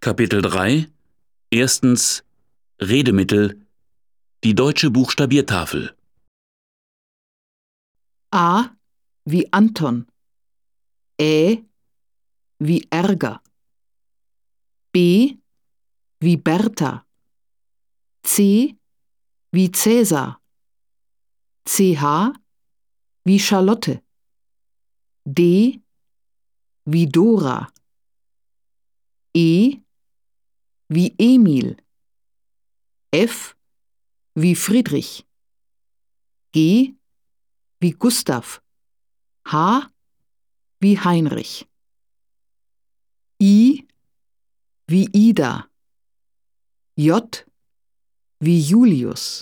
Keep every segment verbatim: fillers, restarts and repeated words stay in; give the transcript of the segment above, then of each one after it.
Kapitel drei. Erstens Redemittel. Die deutsche Buchstabiertafel. A wie Anton, Ä wie Ärger, B wie Bertha, C wie Cäsar, C H wie Charlotte, D wie Dora, E wie Emil, F wie Friedrich, G wie Gustav, H wie Heinrich, I wie Ida, J wie Julius,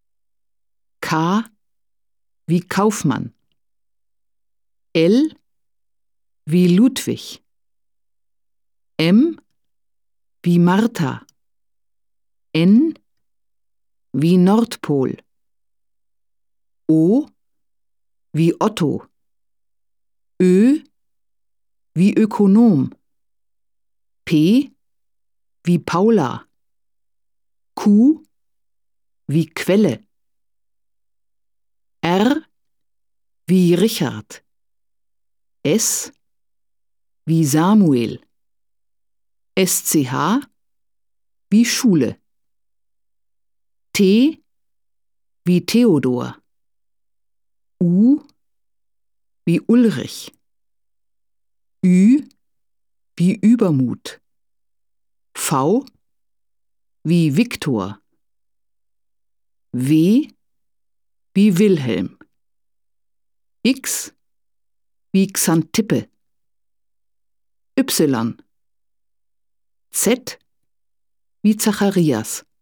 K wie Kaufmann, L wie Ludwig, M wie Martha, N wie Nordpol, O wie Otto, Ö wie Ökonom, P wie Paula, Q wie Quelle, R wie Richard, S wie Samuel, S C H wie Schule, T wie Theodor, U wie Ulrich, Ü wie Übermut, V wie Viktor, W wie Wilhelm, X wie Xantippe, Y, Z wie Zacharias,